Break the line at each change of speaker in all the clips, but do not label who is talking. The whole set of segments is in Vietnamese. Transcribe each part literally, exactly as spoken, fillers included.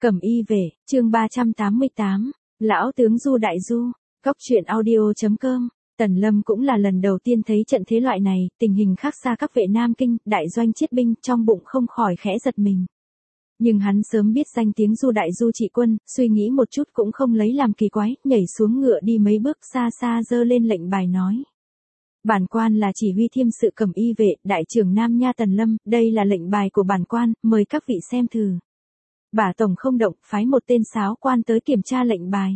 Cẩm y vệ, chương ba trăm tám mươi tám, Lão tướng Du Đại Du, Cóc truyện audio chấm com. Tần Lâm cũng là lần đầu tiên thấy trận thế loại này, tình hình khác xa các vệ Nam Kinh, đại doanh chiết binh, trong bụng không khỏi khẽ giật mình. Nhưng hắn sớm biết danh tiếng Du Đại Du trị quân, suy nghĩ một chút cũng không lấy làm kỳ quái, nhảy xuống ngựa đi mấy bước xa xa giơ lên lệnh bài nói. Bản quan là chỉ huy thiêm sự Cẩm y vệ, đại trưởng Nam Nha Tần Lâm, đây là lệnh bài của bản quan, mời các vị xem thử. Bả tổng không động, phái một tên sáo quan tới kiểm tra lệnh bài.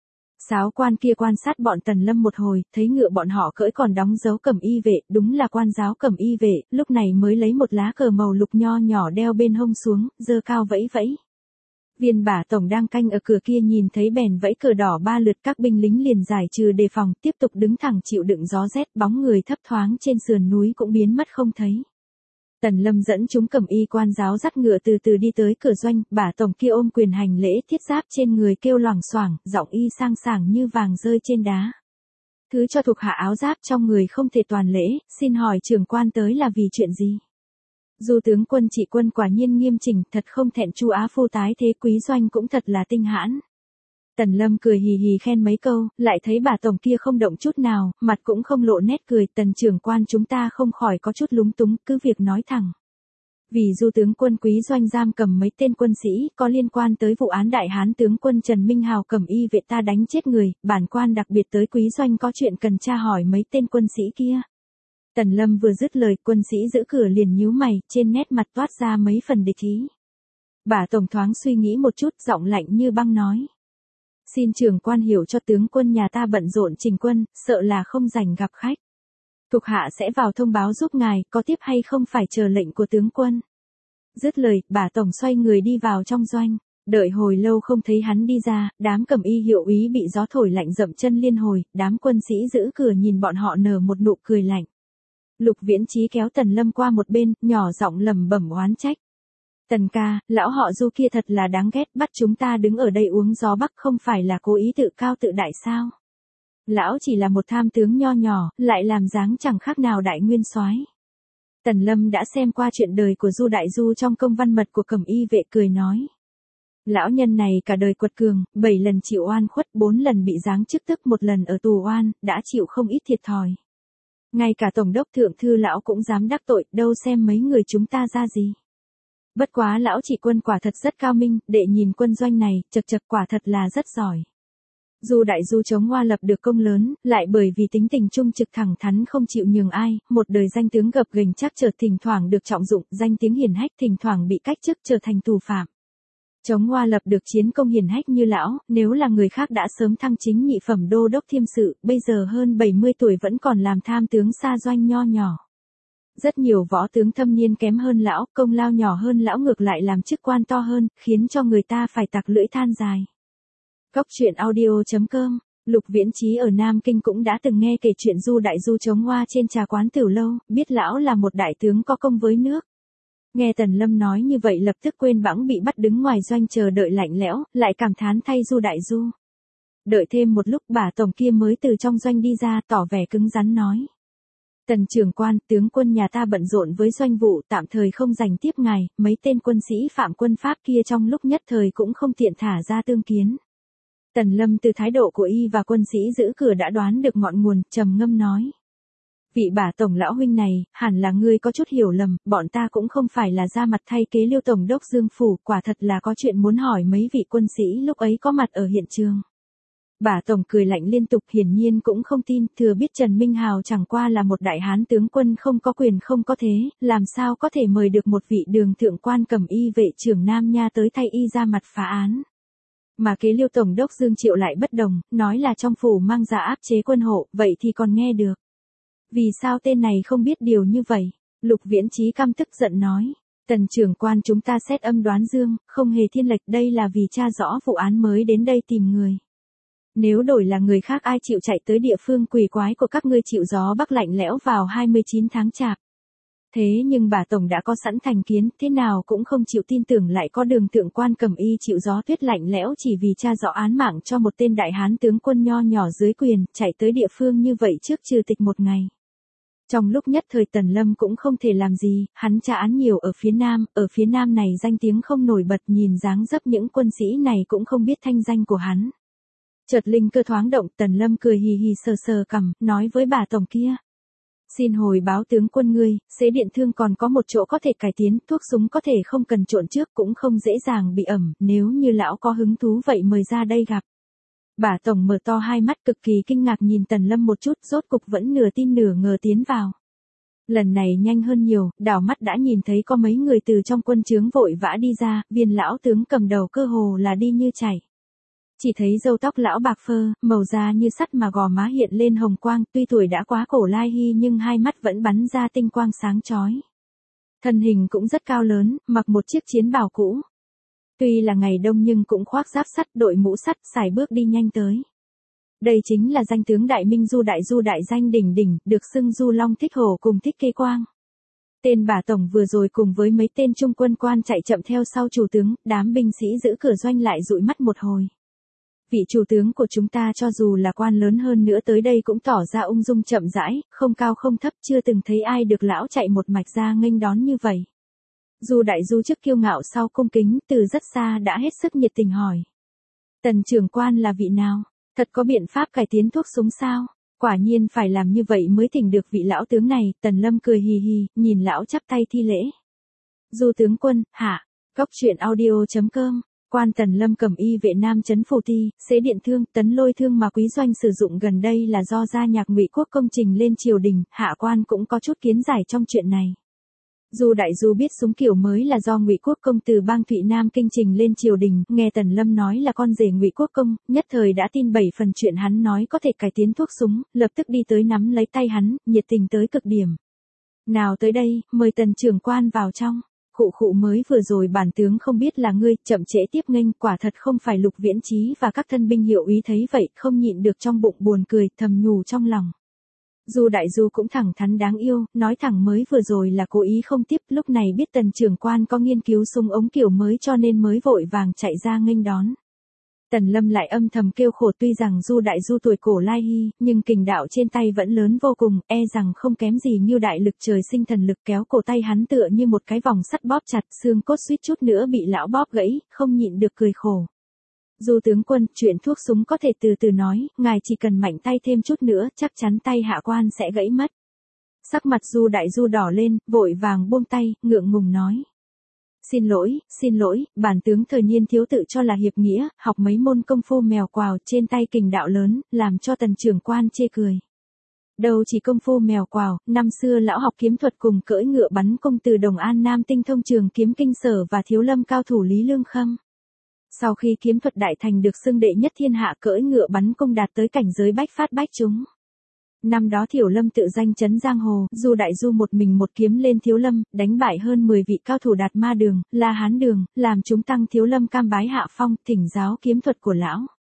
Sáo quan kia quan sát bọn Tần Lâm một hồi, thấy ngựa bọn họ cưỡi còn đóng dấu Cẩm y vệ, đúng là quan giáo Cẩm y vệ, lúc này mới lấy một lá cờ màu lục nho nhỏ đeo bên hông xuống, giơ cao vẫy vẫy. Viên bả tổng đang canh ở cửa kia nhìn thấy bèn vẫy cờ đỏ ba lượt, các binh lính liền giải trừ đề phòng, tiếp tục đứng thẳng chịu đựng gió rét, bóng người thấp thoáng trên sườn núi cũng biến mất không thấy. Tần Lâm dẫn chúng Cẩm y quan giáo dắt ngựa từ từ đi tới cửa doanh, bả tổng kia ôm quyền hành lễ, thiết giáp trên người kêu loảng xoảng, giọng y sang sảng như vàng rơi trên đá. Thứ cho thuộc hạ áo giáp trong người không thể toàn lễ, xin hỏi trưởng quan tới là vì chuyện gì? Du tướng quân trị quân quả nhiên nghiêm chỉnh, thật không thẹn chu á phu tái thế, quý doanh cũng thật là tinh hãn. Tần Lâm cười hì hì khen mấy câu, lại thấy bà tổng kia không động chút nào, mặt cũng không lộ nét cười, Tần trưởng quan chúng ta không khỏi có chút lúng túng, cứ việc nói thẳng. Vì Du tướng quân quý doanh giam cầm mấy tên quân sĩ, có liên quan tới vụ án đại hán tướng quân Trần Minh Hào Cẩm y vệ ta đánh chết người, bản quan đặc biệt tới quý doanh có chuyện cần tra hỏi mấy tên quân sĩ kia. Tần Lâm vừa dứt lời, quân sĩ giữ cửa liền nhíu mày, trên nét mặt toát ra mấy phần địch ý. Bà tổng thoáng suy nghĩ một chút, giọng lạnh như băng nói. Xin trưởng quan hiểu cho tướng quân nhà ta bận rộn trình quân, sợ là không rảnh gặp khách. Thuộc hạ sẽ vào thông báo giúp ngài, có tiếp hay không phải chờ lệnh của tướng quân. Dứt lời, bà tổng xoay người đi vào trong doanh. Đợi hồi lâu không thấy hắn đi ra, đám Cẩm y hiệu úy bị gió thổi lạnh dậm chân liên hồi, đám quân sĩ giữ cửa nhìn bọn họ nở một nụ cười lạnh. Lục Viễn Chí kéo Tần Lâm qua một bên, nhỏ giọng lẩm bẩm oán trách. Tần ca, lão họ Du kia thật là đáng ghét, bắt chúng ta đứng ở đây uống gió bắc không phải là cố ý tự cao tự đại sao? Lão chỉ là một tham tướng nho nhỏ, lại làm dáng chẳng khác nào đại nguyên soái. Tần Lâm đã xem qua chuyện đời của Du Đại Du trong công văn mật của Cẩm y vệ, cười nói. Lão nhân này cả đời quật cường, bảy lần chịu oan khuất, bốn lần bị giáng chức tức, một lần ở tù oan, đã chịu không ít thiệt thòi. Ngay cả tổng đốc thượng thư lão cũng dám đắc tội, đâu xem mấy người chúng ta ra gì. Bất quá lão trị quân quả thật rất cao minh, đệ nhìn quân doanh này, chật chật quả thật là rất giỏi. Du Đại Du chống Hoa lập được công lớn, lại bởi vì tính tình trung trực thẳng thắn không chịu nhường ai, một đời danh tướng gập ghềnh chắc chở thỉnh thoảng được trọng dụng, danh tiếng hiển hách thỉnh thoảng bị cách chức trở thành tù phạm. Chống Hoa lập được chiến công hiển hách như lão, nếu là người khác đã sớm thăng chính nhị phẩm đô đốc thiêm sự, bây giờ hơn bảy mươi tuổi vẫn còn làm tham tướng xa doanh nho nhỏ. Rất nhiều võ tướng thâm niên kém hơn lão, công lao nhỏ hơn lão ngược lại làm chức quan to hơn, khiến cho người ta phải tặc lưỡi than dài. Cóc truyện audio chấm com, Lục Viễn Chí ở Nam Kinh cũng đã từng nghe kể chuyện Du Đại Du chống Hoa trên trà quán tiểu lâu, biết lão là một đại tướng có công với nước. Nghe Tần Lâm nói như vậy lập tức quên bẵng bị bắt đứng ngoài doanh chờ đợi lạnh lẽo, lại cảm thán thay Du Đại Du. Đợi thêm một lúc bà tổng kia mới từ trong doanh đi ra, tỏ vẻ cứng rắn nói. Tần trưởng quan, tướng quân nhà ta bận rộn với doanh vụ, tạm thời không dành tiếp ngài, mấy tên quân sĩ phạm quân Pháp kia trong lúc nhất thời cũng không tiện thả ra tương kiến. Tần Lâm từ thái độ của y và quân sĩ giữ cửa đã đoán được ngọn nguồn, trầm ngâm nói. Vị bả tổng lão huynh này, hẳn là ngươi có chút hiểu lầm, bọn ta cũng không phải là ra mặt thay kế Liêu tổng đốc Dương phủ, quả thật là có chuyện muốn hỏi mấy vị quân sĩ lúc ấy có mặt ở hiện trường. Bả tổng cười lạnh liên tục, hiển nhiên cũng không tin, thừa biết Trần Minh Hào chẳng qua là một đại hán tướng quân không có quyền không có thế, làm sao có thể mời được một vị đường thượng quan Cẩm y vệ trưởng Nam Nha tới thay y ra mặt phá án. Mà kế Liêu tổng đốc Dương Triệu lại bất đồng, nói là trong phủ mang ra áp chế quân hộ, vậy thì còn nghe được. Vì sao tên này không biết điều như vậy? Lục Viễn Chí căm tức giận nói. Tần trưởng quan chúng ta xét âm đoán dương, không hề thiên lệch, đây là vì tra rõ vụ án mới đến đây tìm người. Nếu đổi là người khác ai chịu chạy tới địa phương quỷ quái của các ngươi chịu gió bắc lạnh lẽo vào hai mươi chín tháng chạp. Thế nhưng bà tổng đã có sẵn thành kiến, thế nào cũng không chịu tin tưởng lại có đường thượng quan Cẩm y chịu gió tuyết lạnh lẽo chỉ vì tra rõ án mạng cho một tên đại hán tướng quân nho nhỏ dưới quyền, chạy tới địa phương như vậy trước trừ tịch một ngày. Trong lúc nhất thời Tần Lâm cũng không thể làm gì, hắn tra án nhiều ở phía Nam, ở phía Nam này danh tiếng không nổi bật, nhìn dáng dấp những quân sĩ này cũng không biết thanh danh của hắn. Chợt linh cơ thoáng động, Tần Lâm cười hì hì sờ sờ cằm, nói với bà tổng kia. Xin hồi báo tướng quân ngươi, xế điện thương còn có một chỗ có thể cải tiến, thuốc súng có thể không cần trộn trước cũng không dễ dàng bị ẩm, nếu như lão có hứng thú vậy mời ra đây gặp. Bà tổng mở to hai mắt cực kỳ kinh ngạc nhìn Tần Lâm một chút, rốt cục vẫn nửa tin nửa ngờ tiến vào. Lần này nhanh hơn nhiều, đảo mắt đã nhìn thấy có mấy người từ trong quân trướng vội vã đi ra, viên lão tướng cầm đầu cơ hồ là đi như chảy. Chỉ thấy râu tóc lão bạc phơ, màu da như sắt mà gò má hiện lên hồng quang, tuy tuổi đã quá cổ lai hy nhưng hai mắt vẫn bắn ra tinh quang sáng chói. Thân hình cũng rất cao lớn, mặc một chiếc chiến bào cũ. Tuy là ngày đông nhưng cũng khoác giáp sắt, đội mũ sắt, sải bước đi nhanh tới. Đây chính là danh tướng Đại Minh Du Đại Du đại danh đỉnh đỉnh, được xưng Du Long Thích Hổ cùng Thích Kê Quang. Tên bà tổng vừa rồi cùng với mấy tên trung quân quan chạy chậm theo sau chủ tướng, đám binh sĩ giữ cửa doanh lại dụi mắt một hồi. Vị chủ tướng của chúng ta cho dù là quan lớn hơn nữa tới đây cũng tỏ ra ung dung chậm rãi, không cao không thấp, chưa từng thấy ai được lão chạy một mạch ra nghênh đón như vậy. Du Đại Du trước kiêu ngạo sau cung kính, từ rất xa đã hết sức nhiệt tình hỏi. Tần trưởng quan là vị nào? Thật có biện pháp cải tiến thuốc súng sao? Quả nhiên phải làm như vậy mới thỉnh được vị lão tướng này. Tần Lâm cười hì hì, nhìn lão chắp tay thi lễ. Du tướng quân, hạ, góc truyện audio chấm com. Quan Tần Lâm cầm y vệ Nam trấn Phù Ti, xế điện thương, tấn lôi thương mà quý doanh sử dụng gần đây là do gia nhạc Ngụy Quốc công trình lên triều đình, hạ quan cũng có chút kiến giải trong chuyện này. Du Đại Du biết súng kiểu mới là do Ngụy Quốc công từ bang Thụy Nam kinh trình lên triều đình, nghe Tần Lâm nói là con rể Ngụy Quốc công, nhất thời đã tin bảy phần chuyện hắn nói có thể cải tiến thuốc súng, lập tức đi tới nắm lấy tay hắn, nhiệt tình tới cực điểm. Nào tới đây, mời Tần trưởng quan vào trong. Khụ khụ mới vừa rồi bản tướng không biết là ngươi, chậm trễ tiếp nghênh, quả thật không phải Lục Viễn Chí và các thân binh hiệu úy thấy vậy, không nhịn được trong bụng buồn cười, thầm nhủ trong lòng. Du Đại Du cũng thẳng thắn đáng yêu, nói thẳng mới vừa rồi là cố ý không tiếp, lúc này biết Tần trưởng quan có nghiên cứu súng ống kiểu mới cho nên mới vội vàng chạy ra nghênh đón. Tần Lâm lại âm thầm kêu khổ, tuy rằng Du Đại Du tuổi cổ lai hy, nhưng kình đạo trên tay vẫn lớn vô cùng, e rằng không kém gì Ngưu đại lực trời sinh thần lực, kéo cổ tay hắn tựa như một cái vòng sắt bóp chặt, xương cốt suýt chút nữa bị lão bóp gãy, không nhịn được cười khổ. Du tướng quân, chuyện thuốc súng có thể từ từ nói, ngài chỉ cần mạnh tay thêm chút nữa, chắc chắn tay hạ quan sẽ gãy mất. Sắc mặt Du Đại Du đỏ lên, vội vàng buông tay, ngượng ngùng nói. Xin lỗi, xin lỗi, bản tướng thời niên thiếu tự cho là hiệp nghĩa, học mấy môn công phu mèo quào trên tay kình đạo lớn, làm cho Tần trưởng quan chê cười. Đâu chỉ công phu mèo quào, năm xưa lão học kiếm thuật cùng cưỡi ngựa bắn cung từ Đồng An Nam tinh thông trường kiếm kinh sở và thiếu lâm cao thủ Lý Lương Khâm. Sau khi kiếm thuật đại thành được xưng đệ nhất thiên hạ, cưỡi ngựa bắn cung đạt tới cảnh giới bách phát bách trúng. Năm đó Thiểu Lâm tự danh chấn giang hồ, Du Đại Du một mình một kiếm lên Thiếu Lâm, đánh bại hơn mười vị cao thủ Đạt Ma Đường, La Hán Đường, làm chúng tăng Thiếu Lâm cam bái hạ phong, thỉnh giáo kiếm thuật của lão.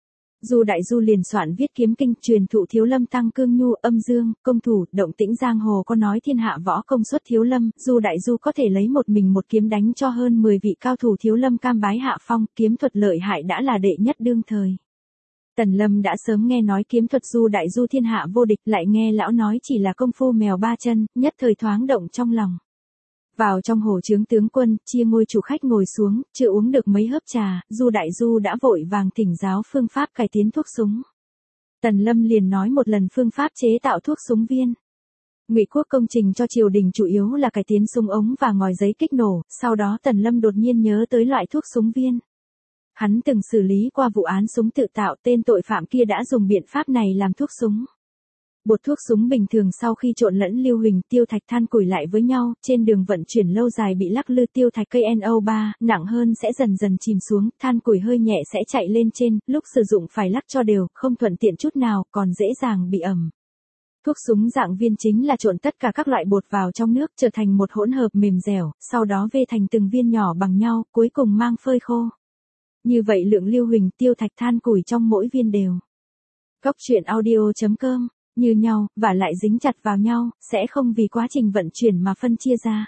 Du Đại Du liền soạn viết kiếm kinh, truyền thụ Thiếu Lâm tăng Cương Nhu, Âm Dương, công thủ, động tĩnh giang hồ có nói thiên hạ võ công xuất Thiếu Lâm, Du Đại Du có thể lấy một mình một kiếm đánh cho hơn mười vị cao thủ Thiếu Lâm cam bái hạ phong, kiếm thuật lợi hại đã là đệ nhất đương thời. Tần Lâm đã sớm nghe nói kiếm thuật Du Đại Du thiên hạ vô địch, lại nghe lão nói chỉ là công phu mèo ba chân, nhất thời thoáng động trong lòng. Vào trong hồ trướng tướng quân, chia ngôi chủ khách ngồi xuống, chưa uống được mấy hớp trà, Du Đại Du đã vội vàng thỉnh giáo phương pháp cải tiến thuốc súng. Tần Lâm liền nói một lần phương pháp chế tạo thuốc súng viên. Ngụy Quốc công trình cho triều đình chủ yếu là cải tiến súng ống và ngòi giấy kích nổ, sau đó Tần Lâm đột nhiên nhớ tới loại thuốc súng viên. Hắn từng xử lý qua vụ án súng tự tạo, tên tội phạm kia đã dùng biện pháp này làm thuốc súng. Bột thuốc súng bình thường sau khi trộn lẫn lưu huỳnh, tiêu thạch, than củi lại với nhau, trên đường vận chuyển lâu dài bị lắc lư, tiêu thạch cây en o ba, nặng hơn sẽ dần dần chìm xuống, than củi hơi nhẹ sẽ chạy lên trên, lúc sử dụng phải lắc cho đều, không thuận tiện chút nào, còn dễ dàng bị ẩm. Thuốc súng dạng viên chính là trộn tất cả các loại bột vào trong nước, trở thành một hỗn hợp mềm dẻo, sau đó vê thành từng viên nhỏ bằng nhau, cuối cùng mang phơi khô. Như vậy lượng lưu huỳnh, tiêu thạch, than củi trong mỗi viên đều. Góc truyện audio chấm com, như nhau, và lại dính chặt vào nhau, sẽ không vì quá trình vận chuyển mà phân chia ra.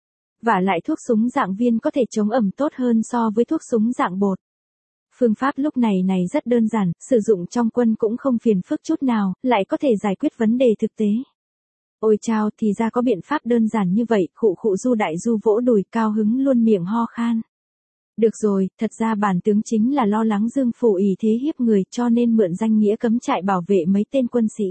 Và lại thuốc súng dạng viên có thể chống ẩm tốt hơn so với thuốc súng dạng bột. Phương pháp lúc này này rất đơn giản, sử dụng trong quân cũng không phiền phức chút nào, lại có thể giải quyết vấn đề thực tế. Ôi chao, thì ra có biện pháp đơn giản như vậy, khụ khụ Du Đại Du vỗ đùi cao hứng luôn miệng ho khan. Được rồi, thật ra bản tướng chính là lo lắng Dương Phủ ỷ thế hiếp người cho nên mượn danh nghĩa cấm trại bảo vệ mấy tên quân sĩ.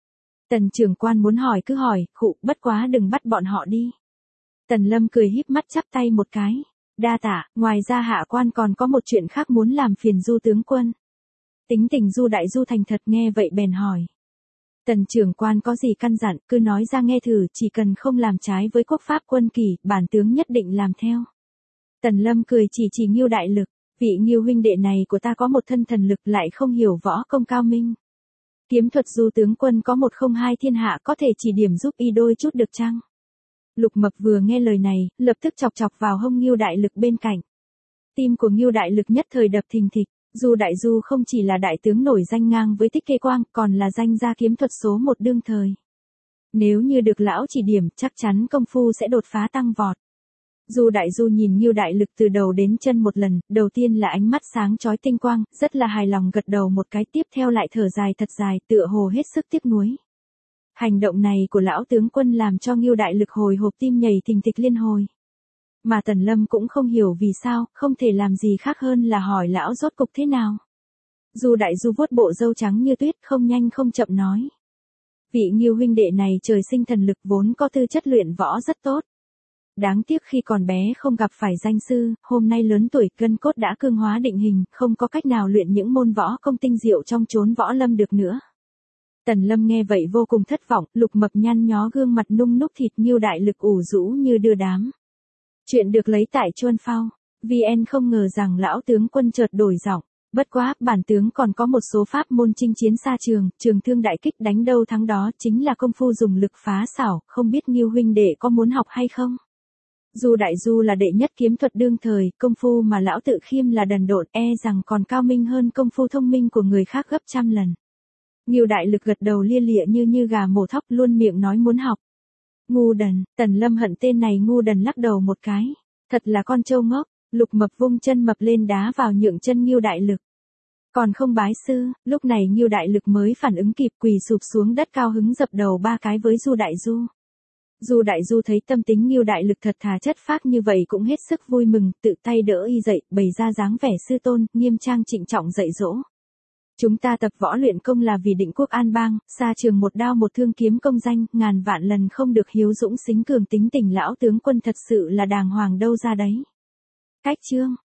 Tần trưởng quan muốn hỏi cứ hỏi, khụ, bất quá đừng bắt bọn họ đi. Tần Lâm cười híp mắt chắp tay một cái. Đa tạ, ngoài ra hạ quan còn có một chuyện khác muốn làm phiền Du tướng quân. Tính tình Du Đại Du thành thật nghe vậy bèn hỏi. Tần trưởng quan có gì căn dặn, cứ nói ra nghe thử, chỉ cần không làm trái với quốc pháp quân kỷ, bản tướng nhất định làm theo. Tần Lâm cười chỉ chỉ Ngưu đại lực, vị Ngưu huynh đệ này của ta có một thân thần lực lại không hiểu võ công cao minh. Kiếm thuật Du tướng quân có một không hai thiên hạ có thể chỉ điểm giúp y đôi chút được chăng? Lục Mập vừa nghe lời này, lập tức chọc chọc vào hông Ngưu đại lực bên cạnh. Tim của Ngưu đại lực nhất thời đập thình thịch. Du Đại Du không chỉ là đại tướng nổi danh ngang với Tích Kê Quang, còn là danh gia kiếm thuật số một đương thời. Nếu như được lão chỉ điểm, chắc chắn công phu sẽ đột phá tăng vọt. Du Đại Du nhìn Ngưu đại lực từ đầu đến chân một lần, đầu tiên là ánh mắt sáng chói tinh quang, rất là hài lòng gật đầu một cái, tiếp theo lại thở dài thật dài, tựa hồ hết sức tiếc nuối. Hành động này của lão tướng quân làm cho Ngưu đại lực hồi hộp tim nhảy thình thịch liên hồi. Mà Tần Lâm cũng không hiểu vì sao, không thể làm gì khác hơn là hỏi lão rốt cục thế nào. Du Đại Du vuốt bộ râu trắng như tuyết, không nhanh không chậm nói. Vị Ngưu huynh đệ này trời sinh thần lực vốn có tư chất luyện võ rất tốt. Đáng tiếc khi còn bé không gặp phải danh sư, hôm nay lớn tuổi gân cốt đã cương hóa định hình, không có cách nào luyện những môn võ công tinh diệu trong chốn võ lâm được nữa. Tần Lâm nghe vậy vô cùng thất vọng, Lục Mập nhăn nhó gương mặt nung núc thịt, Ngưu đại lực ủ rũ như đưa đám. Chuyện được lấy tại Chuan Phao. vê en không ngờ rằng lão tướng quân chợt đổi giọng. Bất quá, bản tướng còn có một số pháp môn chinh chiến xa trường, trường thương đại kích đánh đâu thắng đó chính là công phu dùng lực phá xảo, không biết Ngưu huynh đệ có muốn học hay không? Du Đại Du là đệ nhất kiếm thuật đương thời, công phu mà lão tự khiêm là đần độn, e rằng còn cao minh hơn công phu thông minh của người khác gấp trăm lần. Ngưu đại lực gật đầu lia lịa như như gà mổ thóc, luôn miệng nói muốn học. Ngu đần, Tần Lâm hận tên này ngu đần lắc đầu một cái. Thật là con trâu ngốc. Lục Mập vung chân mập lên đá vào nhượng chân Ngưu đại lực. Còn không bái sư, lúc này Ngưu đại lực mới phản ứng kịp, quỳ sụp xuống đất cao hứng dập đầu ba cái với Du Đại Du. Du Đại Du thấy tâm tính Ngưu đại lực thật thà chất phác như vậy cũng hết sức vui mừng, tự tay đỡ y dậy, bày ra dáng vẻ sư tôn, nghiêm trang trịnh trọng dạy dỗ. Chúng ta tập võ luyện công là vì định quốc an bang, xa trường một đao một thương kiếm công danh, ngàn vạn lần không được hiếu dũng xính cường, tính tình lão tướng quân thật sự là đàng hoàng đâu ra đấy. Cách chương